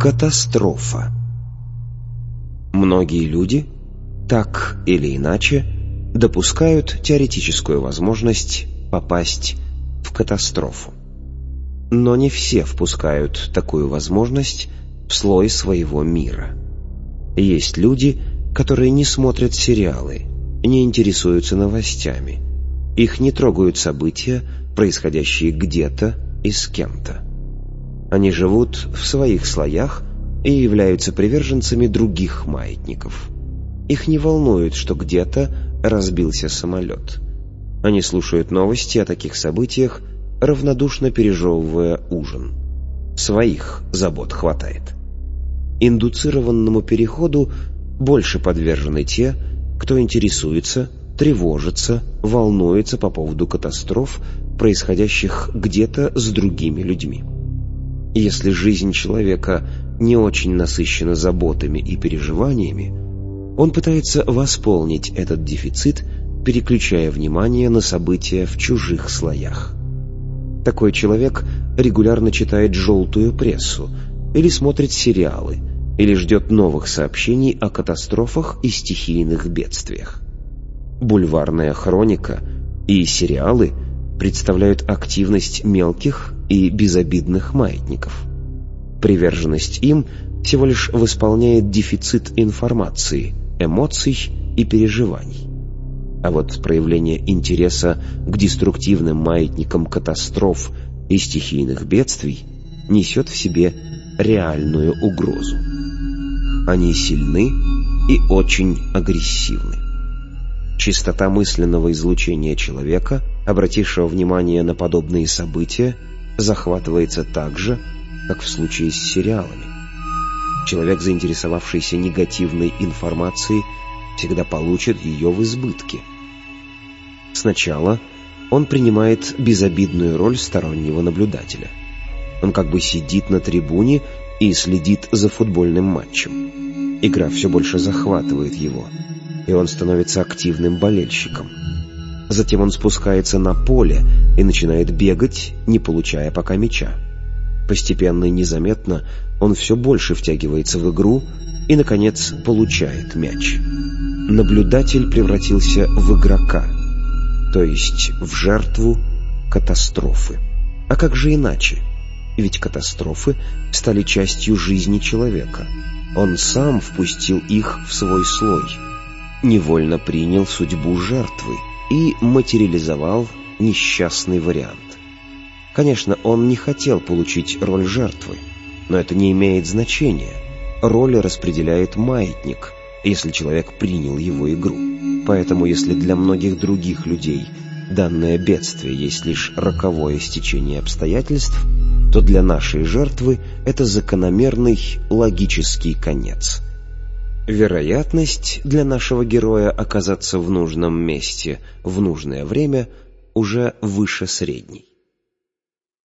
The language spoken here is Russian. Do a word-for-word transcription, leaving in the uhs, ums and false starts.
Катастрофа. Многие люди, так или иначе, допускают теоретическую возможность попасть в катастрофу. Но не все впускают такую возможность в слой своего мира. Есть люди, которые не смотрят сериалы, не интересуются новостями. Их не трогают события, происходящие где-то и с кем-то. Они живут в своих слоях и являются приверженцами других маятников. Их не волнует, что где-то разбился самолет. Они слушают новости о таких событиях, равнодушно пережевывая ужин. Своих забот хватает. Индуцированному переходу больше подвержены те, кто интересуется, тревожится, волнуется по поводу катастроф, происходящих где-то с другими людьми. Если жизнь человека не очень насыщена заботами и переживаниями, он пытается восполнить этот дефицит, переключая внимание на события в чужих слоях. Такой человек регулярно читает желтую прессу, или смотрит сериалы, или ждет новых сообщений о катастрофах и стихийных бедствиях. Бульварная хроника и сериалы представляют активность мелких и безобидных маятников. Приверженность им всего лишь восполняет дефицит информации, эмоций и переживаний. А вот проявление интереса к деструктивным маятникам катастроф и стихийных бедствий несет в себе реальную угрозу. Они сильны и очень агрессивны. Частота мысленного излучения человека, обратившего внимание на подобные события, захватывается так же, как в случае с сериалами. Человек, заинтересовавшийся негативной информацией, всегда получит ее в избытке. Сначала он принимает безобидную роль стороннего наблюдателя. Он как бы сидит на трибуне и следит за футбольным матчем. Игра все больше захватывает его, и он становится активным болельщиком. Затем он спускается на поле и начинает бегать, не получая пока мяча. Постепенно и незаметно он все больше втягивается в игру и, наконец, получает мяч. Наблюдатель превратился в игрока, то есть в жертву катастрофы. А как же иначе? Ведь катастрофы стали частью жизни человека. Он сам впустил их в свой слой, невольно принял судьбу жертвы и материализовал несчастный вариант. Конечно, он не хотел получить роль жертвы, но это не имеет значения. Роли распределяет маятник, если человек принял его игру. Поэтому, если для многих других людей данное бедствие есть лишь роковое стечение обстоятельств, то для нашей жертвы это закономерный логический конец. Вероятность для нашего героя оказаться в нужном месте в нужное время уже выше средней.